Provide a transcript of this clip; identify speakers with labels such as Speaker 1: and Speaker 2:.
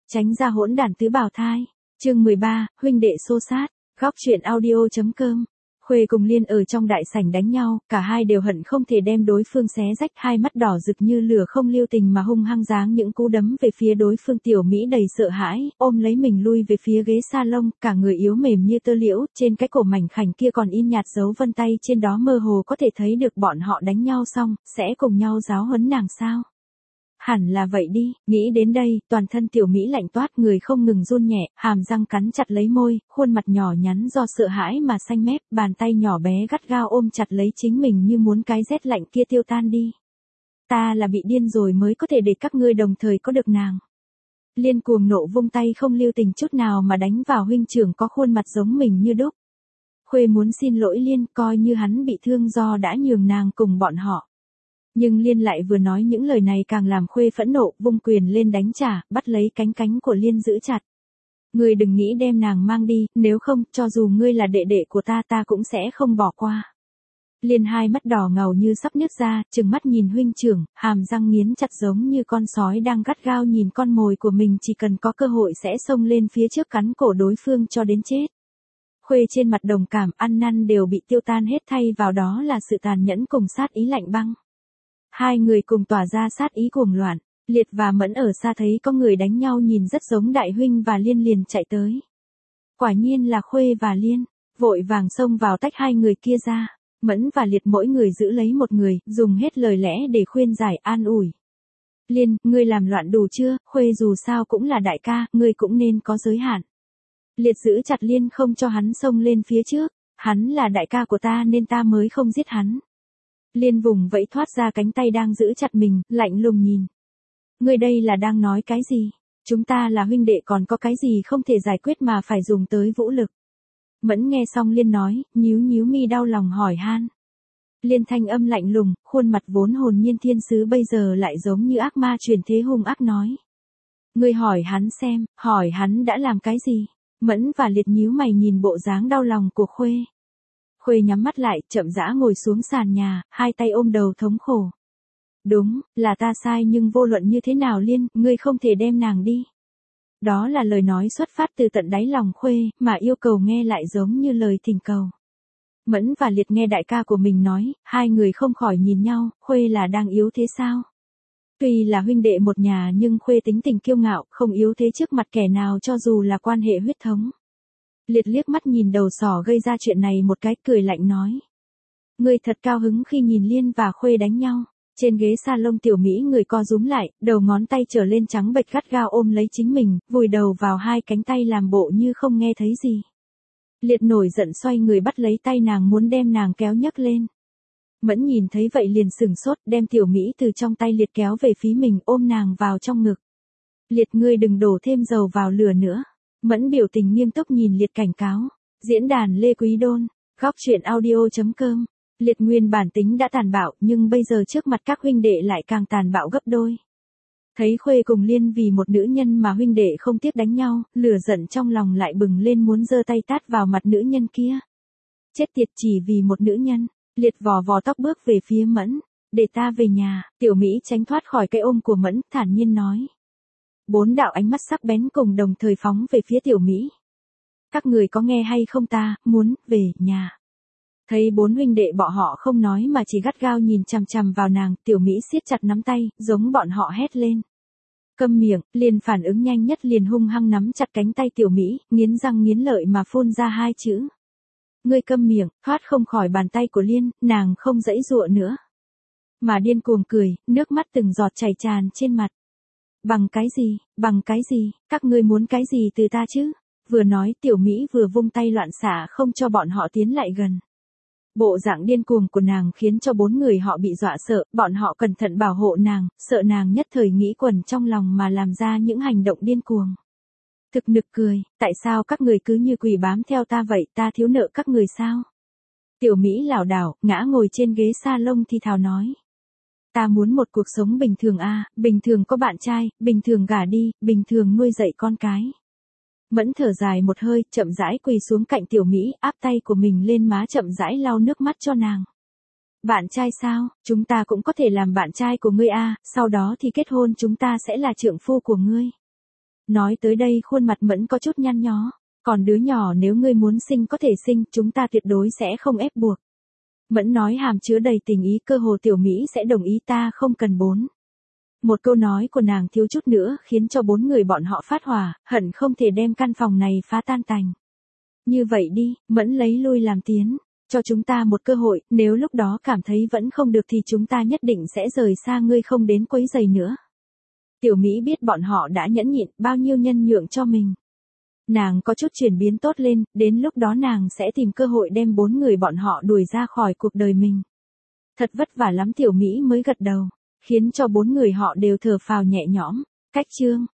Speaker 1: Tránh ra hỗn đản tứ bào thai. Chương 13, huynh đệ xô xát. Góc truyện audio.com. Khuê cùng Liên ở trong đại sảnh đánh nhau, cả hai đều hận không thể đem đối phương xé rách, hai mắt đỏ rực như lửa không lưu tình mà hung hăng giáng những cú đấm về phía đối phương. Tiểu Mỹ đầy sợ hãi, ôm lấy mình lui về phía ghế salon, cả người yếu mềm như tơ liễu, trên cái cổ mảnh khảnh kia còn in nhạt dấu vân tay, trên đó mơ hồ có thể thấy được bọn họ đánh nhau xong, sẽ cùng nhau giáo huấn nàng sao. Hẳn là vậy đi, nghĩ đến đây, toàn thân Tiểu Mỹ lạnh toát, người không ngừng run nhẹ, hàm răng cắn chặt lấy môi, khuôn mặt nhỏ nhắn do sợ hãi mà xanh mét, bàn tay nhỏ bé gắt gao ôm chặt lấy chính mình như muốn cái rét lạnh kia tiêu tan đi. Ta là bị điên rồi mới có thể để các ngươi đồng thời có được nàng. Liên cuồng nộ vung tay không lưu tình chút nào mà đánh vào huynh trưởng có khuôn mặt giống mình như đúc. Khuê muốn xin lỗi Liên, coi như hắn bị thương do đã nhường nàng cùng bọn họ. Nhưng Liên lại vừa nói những lời này càng làm Khuê phẫn nộ, vung quyền lên đánh trả, bắt lấy cánh của Liên giữ chặt. Ngươi đừng nghĩ đem nàng mang đi, nếu không, cho dù ngươi là đệ đệ của ta cũng sẽ không bỏ qua. Liên hai mắt đỏ ngầu như sắp nứt ra, trừng mắt nhìn huynh trưởng, hàm răng nghiến chặt giống như con sói đang gắt gao nhìn con mồi của mình, chỉ cần có cơ hội sẽ xông lên phía trước cắn cổ đối phương cho đến chết. Khuê trên mặt đồng cảm, ăn năn đều bị tiêu tan hết, thay vào đó là sự tàn nhẫn cùng sát ý lạnh băng. Hai người cùng tỏa ra sát ý cuồng loạn, Liệt và Mẫn ở xa thấy có người đánh nhau nhìn rất giống Đại huynh và Liên liền chạy tới. Quả nhiên là Khuê và Liên, vội vàng xông vào tách hai người kia ra. Mẫn và Liệt mỗi người giữ lấy một người, dùng hết lời lẽ để khuyên giải an ủi. Liên, ngươi làm loạn đủ chưa, Khuê dù sao cũng là đại ca, ngươi cũng nên có giới hạn. Liệt giữ chặt Liên không cho hắn xông lên phía trước, hắn là đại ca của ta nên ta mới không giết hắn. Liên vùng vẫy thoát ra cánh tay đang giữ chặt mình, lạnh lùng nhìn. Ngươi đây là đang nói cái gì? Chúng ta là huynh đệ, còn có cái gì không thể giải quyết mà phải dùng tới vũ lực? Mẫn nghe xong Liên nói, nhíu mi đau lòng hỏi han. Liên thanh âm lạnh lùng, khuôn mặt vốn hồn nhiên thiên sứ bây giờ lại giống như ác ma truyền thế hung ác nói. Ngươi hỏi hắn xem, hỏi hắn đã làm cái gì? Mẫn và Liệt nhíu mày nhìn bộ dáng đau lòng của Khuê. Khuê nhắm mắt lại, chậm rãi ngồi xuống sàn nhà, hai tay ôm đầu thống khổ. Đúng, là ta sai, nhưng vô luận như thế nào Liên, ngươi không thể đem nàng đi. Đó là lời nói xuất phát từ tận đáy lòng Khuê, mà yêu cầu nghe lại giống như lời thỉnh cầu. Mẫn và Liệt nghe đại ca của mình nói, hai người không khỏi nhìn nhau, Khuê là đang yếu thế sao? Tuy là huynh đệ một nhà nhưng Khuê tính tình kiêu ngạo, không yếu thế trước mặt kẻ nào cho dù là quan hệ huyết thống. Liệt liếc mắt nhìn đầu sỏ gây ra chuyện này một cái, cười lạnh nói. Ngươi thật cao hứng khi nhìn Liên và Khuê đánh nhau. Trên ghế salon Tiểu Mỹ người co rúm lại, đầu ngón tay trở lên trắng bệch gắt gao ôm lấy chính mình, vùi đầu vào hai cánh tay làm bộ như không nghe thấy gì. Liệt nổi giận xoay người bắt lấy tay nàng muốn đem nàng kéo nhấc lên. Mẫn nhìn thấy vậy liền sửng sốt, đem Tiểu Mỹ từ trong tay Liệt kéo về phía mình, ôm nàng vào trong ngực. Liệt, ngươi đừng đổ thêm dầu vào lửa nữa. Mẫn biểu tình nghiêm túc nhìn Liệt cảnh cáo. Diễn đàn Lê Quý Đôn, góc truyện audio.com. Liệt nguyên bản tính đã tàn bạo, nhưng bây giờ trước mặt các huynh đệ lại càng tàn bạo gấp đôi. Thấy Khuê cùng Liên vì một nữ nhân mà huynh đệ không tiếc đánh nhau, lửa giận trong lòng lại bừng lên muốn giơ tay tát vào mặt nữ nhân kia. Chết tiệt, chỉ vì một nữ nhân. Liệt vò tóc bước về phía Mẫn. Để ta về nhà. Tiểu Mỹ tránh thoát khỏi cái ôm của Mẫn, thản nhiên nói. Bốn đạo ánh mắt sắc bén cùng đồng thời phóng về phía Tiểu Mỹ. Các người có nghe hay không, ta muốn về nhà. Thấy bốn huynh đệ bọn họ không nói mà chỉ gắt gao nhìn chằm chằm vào nàng, Tiểu Mỹ siết chặt nắm tay, giống bọn họ hét lên. Câm miệng. Liên phản ứng nhanh nhất liền hung hăng nắm chặt cánh tay Tiểu Mỹ, nghiến răng nghiến lợi mà phun ra hai chữ. Ngươi câm miệng. Thoát không khỏi bàn tay của Liên, nàng không giãy giụa nữa. Mà điên cuồng cười, nước mắt từng giọt chảy tràn trên mặt. Bằng cái gì, các ngươi muốn cái gì từ ta chứ? Vừa nói Tiểu Mỹ vừa vung tay loạn xạ không cho bọn họ tiến lại gần. Bộ dạng điên cuồng của nàng khiến cho bốn người họ bị dọa sợ, bọn họ cẩn thận bảo hộ nàng, sợ nàng nhất thời nghĩ quẩn trong lòng mà làm ra những hành động điên cuồng. Thực nực cười, tại sao các người cứ như quỷ bám theo ta vậy, ta thiếu nợ các người sao? Tiểu Mỹ lảo đảo, ngã ngồi trên ghế salon thì thào nói. Ta muốn một cuộc sống bình thường bình thường có bạn trai, bình thường gả đi, bình thường nuôi dạy con cái. Mẫn thở dài một hơi, chậm rãi quỳ xuống cạnh Tiểu Mỹ, áp tay của mình lên má chậm rãi lau nước mắt cho nàng. Bạn trai sao, chúng ta cũng có thể làm bạn trai của ngươi sau đó thì kết hôn, chúng ta sẽ là trượng phu của ngươi. Nói tới đây khuôn mặt Mẫn có chút nhăn nhó. Còn đứa nhỏ nếu ngươi muốn sinh có thể sinh, chúng ta tuyệt đối sẽ không ép buộc. Mẫn nói hàm chứa đầy tình ý, cơ hồ Tiểu Mỹ sẽ đồng ý, ta không cần 4. Một câu nói của nàng thiếu chút nữa khiến cho 4 người bọn họ phát hỏa, hận không thể đem căn phòng này phá tan tành. Như vậy đi, Mẫn lấy lui làm tiến, cho chúng ta một cơ hội, nếu lúc đó cảm thấy vẫn không được thì chúng ta nhất định sẽ rời xa ngươi, không đến quấy rầy nữa. Tiểu Mỹ biết bọn họ đã nhẫn nhịn, bao nhiêu nhân nhượng cho mình. Nàng có chút chuyển biến tốt lên, đến lúc đó nàng sẽ tìm cơ hội đem 4 người bọn họ đuổi ra khỏi cuộc đời mình. Thật vất vả lắm Tiểu Mỹ mới gật đầu, khiến cho 4 người họ đều thở phào nhẹ nhõm. Cách chương